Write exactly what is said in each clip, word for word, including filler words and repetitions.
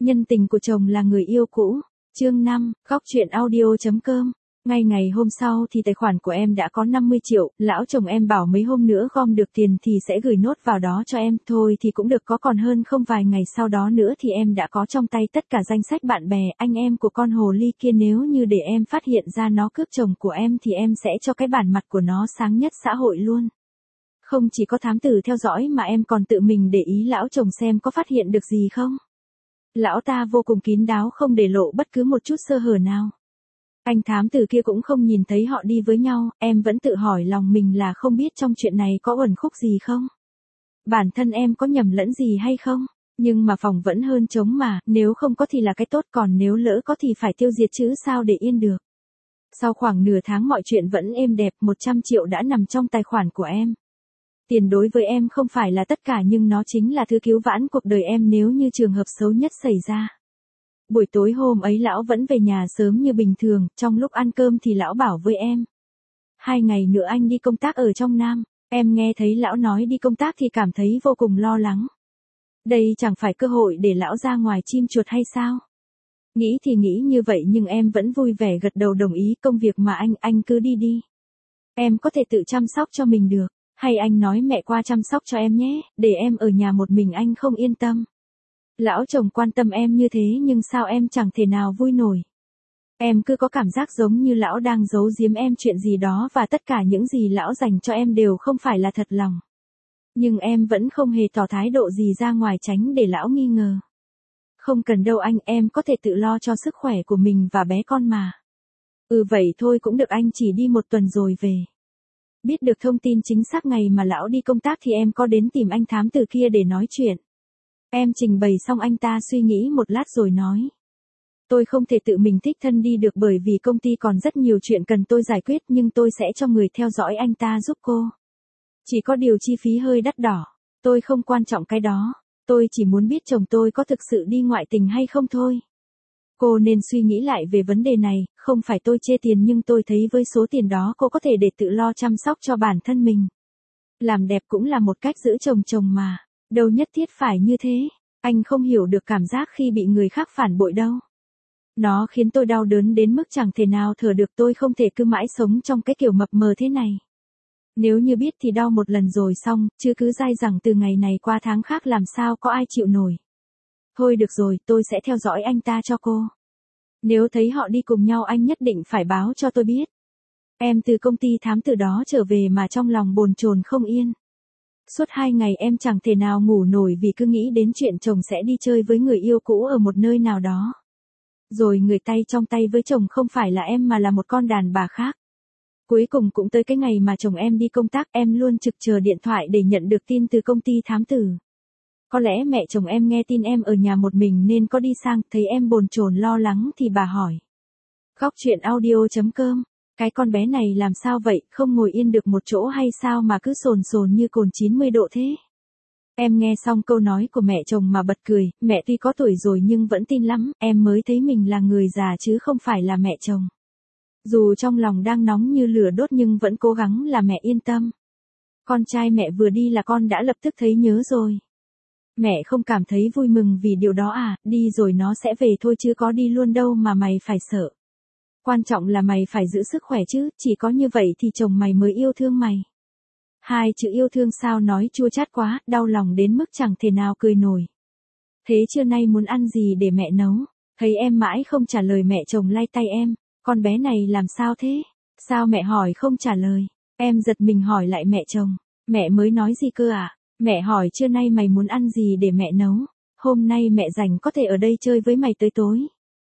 Nhân tình của chồng là người yêu cũ. Chương năm, góc truyện audio chấm com. Ngay ngày hôm sau thì tài khoản của em đã có năm mươi triệu, lão chồng em bảo mấy hôm nữa gom được tiền thì sẽ gửi nốt vào đó cho em, thôi thì cũng được, có còn hơn không. Vài ngày sau đó nữa thì em đã có trong tay tất cả danh sách bạn bè, anh em của con hồ ly kia, nếu như để em phát hiện ra nó cướp chồng của em thì em sẽ cho cái bản mặt của nó sáng nhất xã hội luôn. Không chỉ có thám tử theo dõi mà em còn tự mình để ý lão chồng xem có phát hiện được gì không. Lão ta vô cùng kín đáo, không để lộ bất cứ một chút sơ hở nào. Anh thám tử kia cũng không nhìn thấy họ đi với nhau, em vẫn tự hỏi lòng mình là không biết trong chuyện này có uẩn khúc gì không? Bản thân em có nhầm lẫn gì hay không? Nhưng mà phòng vẫn hơn trống mà, nếu không có thì là cái tốt, còn nếu lỡ có thì phải tiêu diệt chứ sao để yên được. Sau khoảng nửa tháng mọi chuyện vẫn êm đẹp, một trăm triệu đã nằm trong tài khoản của em. Tiền đối với em không phải là tất cả nhưng nó chính là thứ cứu vãn cuộc đời em nếu như trường hợp xấu nhất xảy ra. Buổi tối hôm ấy lão vẫn về nhà sớm như bình thường, trong lúc ăn cơm thì lão bảo với em. Hai ngày nữa anh đi công tác ở trong Nam, em nghe thấy lão nói đi công tác thì cảm thấy vô cùng lo lắng. Đây chẳng phải cơ hội để lão ra ngoài chim chuột hay sao? Nghĩ thì nghĩ như vậy nhưng em vẫn vui vẻ gật đầu đồng ý, công việc mà anh, anh cứ đi đi. Em có thể tự chăm sóc cho mình được. Hay anh nói mẹ qua chăm sóc cho em nhé, để em ở nhà một mình anh không yên tâm. Lão chồng quan tâm em như thế nhưng sao em chẳng thể nào vui nổi. Em cứ có cảm giác giống như lão đang giấu giếm em chuyện gì đó và tất cả những gì lão dành cho em đều không phải là thật lòng. Nhưng em vẫn không hề tỏ thái độ gì ra ngoài tránh để lão nghi ngờ. Không cần đâu anh, em có thể tự lo cho sức khỏe của mình và bé con mà. Ừ vậy thôi cũng được, anh chỉ đi một tuần rồi về. Biết được thông tin chính xác ngày mà lão đi công tác thì em có đến tìm anh thám tử kia để nói chuyện. Em trình bày xong anh ta suy nghĩ một lát rồi nói. Tôi không thể tự mình đích thân đi được bởi vì công ty còn rất nhiều chuyện cần tôi giải quyết, nhưng tôi sẽ cho người theo dõi anh ta giúp cô. Chỉ có điều chi phí hơi đắt đỏ, tôi không quan trọng cái đó, tôi chỉ muốn biết chồng tôi có thực sự đi ngoại tình hay không thôi. Cô nên suy nghĩ lại về vấn đề này, không phải tôi chê tiền nhưng tôi thấy với số tiền đó cô có thể để tự lo chăm sóc cho bản thân mình. Làm đẹp cũng là một cách giữ chồng chồng mà, đâu nhất thiết phải như thế, anh không hiểu được cảm giác khi bị người khác phản bội đâu. Nó khiến tôi đau đớn đến mức chẳng thể nào thở được, tôi không thể cứ mãi sống trong cái kiểu mập mờ thế này. Nếu như biết thì đau một lần rồi xong, chứ cứ dai dẳng từ ngày này qua tháng khác làm sao có ai chịu nổi. Thôi được rồi, tôi sẽ theo dõi anh ta cho cô. Nếu thấy họ đi cùng nhau anh nhất định phải báo cho tôi biết. Em từ công ty thám tử đó trở về mà trong lòng bồn chồn không yên. Suốt hai ngày em chẳng thể nào ngủ nổi vì cứ nghĩ đến chuyện chồng sẽ đi chơi với người yêu cũ ở một nơi nào đó. Rồi người tay trong tay với chồng không phải là em mà là một con đàn bà khác. Cuối cùng cũng tới cái ngày mà chồng em đi công tác, em luôn trực chờ điện thoại để nhận được tin từ công ty thám tử. Có lẽ mẹ chồng em nghe tin em ở nhà một mình nên có đi sang, thấy em bồn chồn lo lắng thì bà hỏi. Góc truyện audio chấm com, cái con bé này làm sao vậy, không ngồi yên được một chỗ hay sao mà cứ sồn sồn như cồn chín mươi độ thế? Em nghe xong câu nói của mẹ chồng mà bật cười, mẹ tuy có tuổi rồi nhưng vẫn tin lắm, em mới thấy mình là người già chứ không phải là mẹ chồng. Dù trong lòng đang nóng như lửa đốt nhưng vẫn cố gắng là mẹ yên tâm. Con trai mẹ vừa đi là con đã lập tức thấy nhớ rồi. Mẹ không cảm thấy vui mừng vì điều đó à, đi rồi nó sẽ về thôi chứ có đi luôn đâu mà mày phải sợ. Quan trọng là mày phải giữ sức khỏe chứ, chỉ có như vậy thì chồng mày mới yêu thương mày. Hai chữ yêu thương sao nói chua chát quá, đau lòng đến mức chẳng thể nào cười nổi. Thế trưa nay muốn ăn gì để mẹ nấu? Thấy em mãi không trả lời mẹ chồng lay tay em, con bé này làm sao thế? Sao mẹ hỏi không trả lời? Em giật mình hỏi lại mẹ chồng, mẹ mới nói gì cơ à? Mẹ hỏi trưa nay mày muốn ăn gì để mẹ nấu, hôm nay mẹ rảnh có thể ở đây chơi với mày tới tối.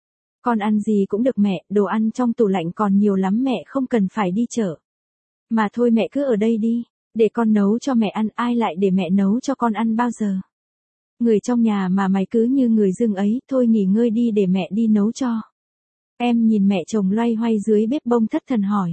Con ăn gì cũng được mẹ, đồ ăn trong tủ lạnh còn nhiều lắm mẹ không cần phải đi chợ. Mà thôi mẹ cứ ở đây đi, để con nấu cho mẹ ăn, ai lại để mẹ nấu cho con ăn bao giờ. Người trong nhà mà mày cứ như người dưng ấy, thôi nghỉ ngơi đi để mẹ đi nấu cho. Em nhìn mẹ chồng loay hoay dưới bếp bông thất thần hỏi.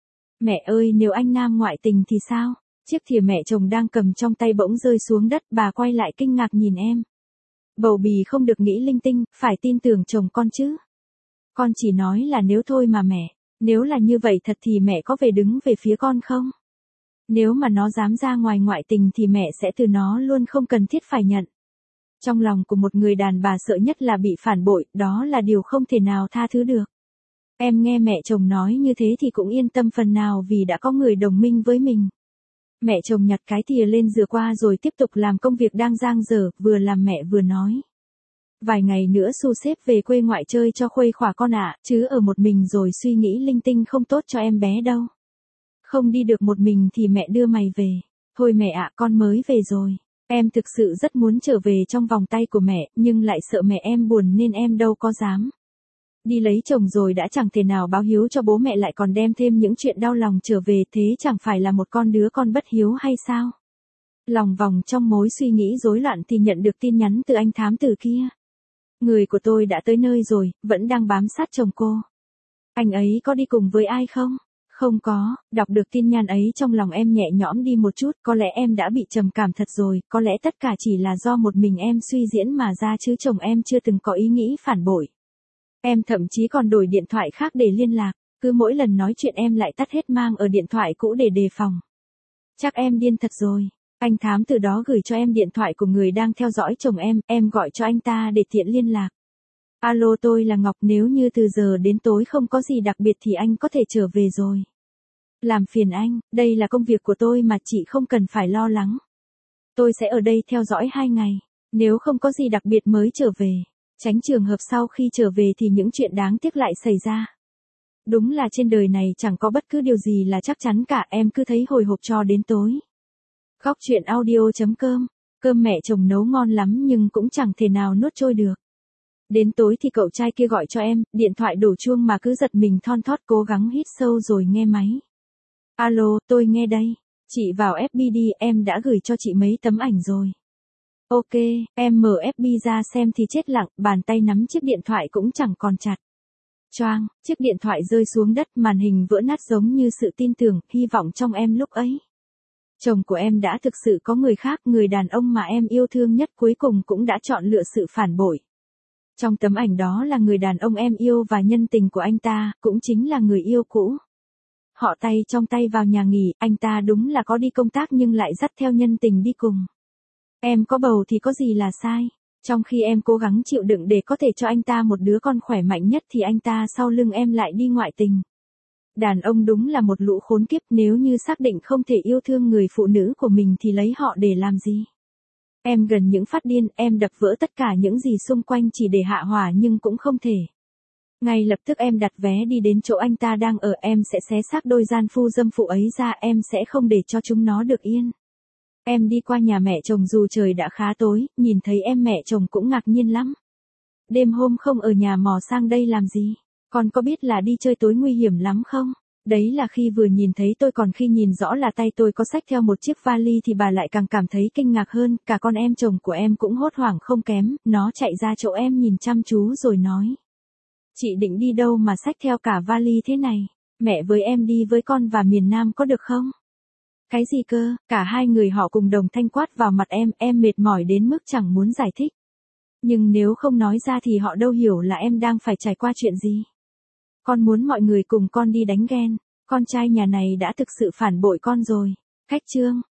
Mẹ ơi nếu anh Nam ngoại tình thì sao? Chiếc thìa mẹ chồng đang cầm trong tay bỗng rơi xuống đất, bà quay lại kinh ngạc nhìn em. Bầu bì không được nghĩ linh tinh, phải tin tưởng chồng con chứ. Con chỉ nói là nếu thôi mà mẹ, nếu là như vậy thật thì mẹ có về đứng về phía con không? Nếu mà nó dám ra ngoài ngoại tình thì mẹ sẽ từ nó luôn không cần thiết phải nhận. Trong lòng của một người đàn bà sợ nhất là bị phản bội, đó là điều không thể nào tha thứ được. Em nghe mẹ chồng nói như thế thì cũng yên tâm phần nào vì đã có người đồng minh với mình. Mẹ chồng nhặt cái thìa lên rửa qua rồi tiếp tục làm công việc đang dang dở, vừa làm mẹ vừa nói. Vài ngày nữa Su xếp về quê ngoại chơi cho khuây khỏa con ạ, chứ ở một mình rồi suy nghĩ linh tinh không tốt cho em bé đâu. Không đi được một mình thì mẹ đưa mày về. Thôi mẹ ạ, con mới về rồi. Em thực sự rất muốn trở về trong vòng tay của mẹ, nhưng lại sợ mẹ em buồn nên em đâu có dám. Đi lấy chồng rồi đã chẳng thể nào báo hiếu cho bố mẹ lại còn đem thêm những chuyện đau lòng trở về, thế chẳng phải là một con đứa con bất hiếu hay sao? Lòng vòng trong mối suy nghĩ rối loạn thì nhận được tin nhắn từ anh thám tử kia. Người của tôi đã tới nơi rồi, vẫn đang bám sát chồng cô. Anh ấy có đi cùng với ai không? Không có. Đọc được tin nhắn ấy trong lòng em nhẹ nhõm đi một chút, có lẽ em đã bị trầm cảm thật rồi, có lẽ tất cả chỉ là do một mình em suy diễn mà ra chứ chồng em chưa từng có ý nghĩ phản bội. Em thậm chí còn đổi điện thoại khác để liên lạc, cứ mỗi lần nói chuyện em lại tắt hết mang ở điện thoại cũ để đề phòng. Chắc em điên thật rồi. Anh thám từ đó gửi cho em điện thoại của người đang theo dõi chồng em, em gọi cho anh ta để tiện liên lạc. Alo, tôi là Ngọc, nếu như từ giờ đến tối không có gì đặc biệt thì anh có thể trở về rồi. Làm phiền anh, đây là công việc của tôi mà chị không cần phải lo lắng. Tôi sẽ ở đây theo dõi hai ngày, nếu không có gì đặc biệt mới trở về. Tránh trường hợp sau khi trở về thì những chuyện đáng tiếc lại xảy ra. Đúng là trên đời này chẳng có bất cứ điều gì là chắc chắn cả, em cứ thấy hồi hộp cho đến tối. Góc truyện audio chấm com, cơm mẹ chồng nấu ngon lắm nhưng cũng chẳng thể nào nuốt trôi được. Đến tối thì cậu trai kia gọi cho em, điện thoại đổ chuông mà cứ giật mình thon thót, cố gắng hít sâu rồi nghe máy. Alo, tôi nghe đây. Chị vào ép bê đi, em đã gửi cho chị mấy tấm ảnh rồi. Ok, em mở ép bê ra xem thì chết lặng, bàn tay nắm chiếc điện thoại cũng chẳng còn chặt. Choang, chiếc điện thoại rơi xuống đất, màn hình vỡ nát giống như sự tin tưởng, hy vọng trong em lúc ấy. Chồng của em đã thực sự có người khác, người đàn ông mà em yêu thương nhất cuối cùng cũng đã chọn lựa sự phản bội. Trong tấm ảnh đó là người đàn ông em yêu và nhân tình của anh ta, cũng chính là người yêu cũ. Họ tay trong tay vào nhà nghỉ, anh ta đúng là có đi công tác nhưng lại dắt theo nhân tình đi cùng. Em có bầu thì có gì là sai, trong khi em cố gắng chịu đựng để có thể cho anh ta một đứa con khỏe mạnh nhất thì anh ta sau lưng em lại đi ngoại tình. Đàn ông đúng là một lũ khốn kiếp, nếu như xác định không thể yêu thương người phụ nữ của mình thì lấy họ để làm gì. Em gần những phát điên, em đập vỡ tất cả những gì xung quanh chỉ để hạ hỏa nhưng cũng không thể. Ngay lập tức em đặt vé đi đến chỗ anh ta đang ở, em sẽ xé xác đôi gian phu dâm phụ ấy ra, em sẽ không để cho chúng nó được yên. Em đi qua nhà mẹ chồng dù trời đã khá tối, nhìn thấy em mẹ chồng cũng ngạc nhiên lắm. Đêm hôm không ở nhà mò sang đây làm gì? Con có biết là đi chơi tối nguy hiểm lắm không? Đấy là khi vừa nhìn thấy tôi, còn khi nhìn rõ là tay tôi có xách theo một chiếc vali thì bà lại càng cảm thấy kinh ngạc hơn, cả con em chồng của em cũng hốt hoảng không kém, nó chạy ra chỗ em nhìn chăm chú rồi nói. Chị định đi đâu mà xách theo cả vali thế này? Mẹ với em đi với con vào miền Nam có được không? Cái gì cơ? Cả hai người họ cùng đồng thanh quát vào mặt em, em mệt mỏi đến mức chẳng muốn giải thích. Nhưng nếu không nói ra thì họ đâu hiểu là em đang phải trải qua chuyện gì. Con muốn mọi người cùng con đi đánh ghen, con trai nhà này đã thực sự phản bội con rồi. Khách trương,